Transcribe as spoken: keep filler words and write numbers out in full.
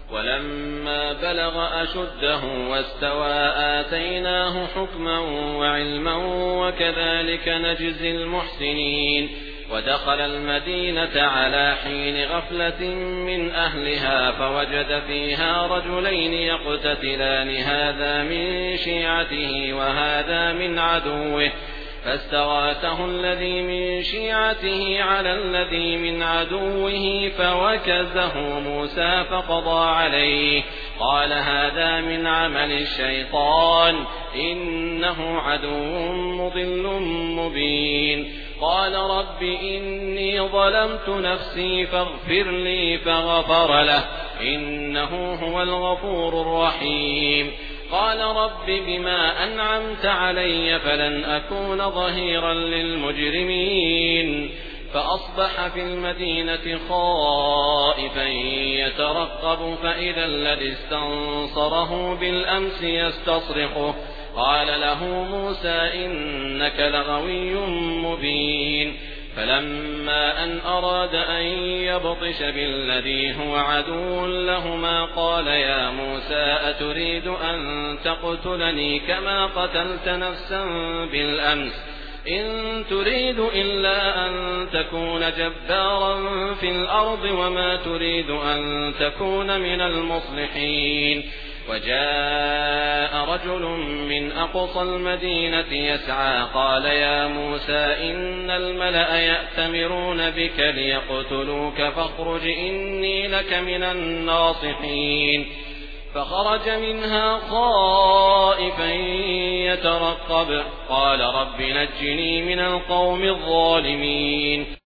ولما بلغ أشده واستوى آتيناه حكما وعلما وكذلك نجزي المحسنين. ودخل المدينة على حين غفلة من أهلها فوجد فيها رجلين يقتتلان هذا من شيعته وهذا من عدوه فاستغاثه الذي من شيعته على الذي من عدوه فوكزه موسى فقضى عليه قال هذا من عمل الشيطان إنه عدو مضل مبين. قال رب إني ظلمت نفسي فاغفر لي فغفر له إنه هو الغفور الرحيم. قال رب بما أنعمت علي فلن أكون ظهيرا للمجرمين. فأصبح في المدينة خائفا يترقب فإذا الذي استنصره بالأمس يستصرخه قال له موسى إنك لغوي مبين. فلما أن أراد أن يبطش بالذي هو عدو لهما قال يا موسى أتريد أن تقتلني كما قتلت نفسا بالأمس إن تريد إلا أن تكون جبارا في الأرض وما تريد أن تكون من المصلحين. وجاء رجل من أقصى المدينة يسعى قال يا موسى إن الملأ يأتمرون بك ليقتلوك فاخرج إني لك من الناصحين. فخرج منها خائفا يترقب قال رب نجني من القوم الظالمين.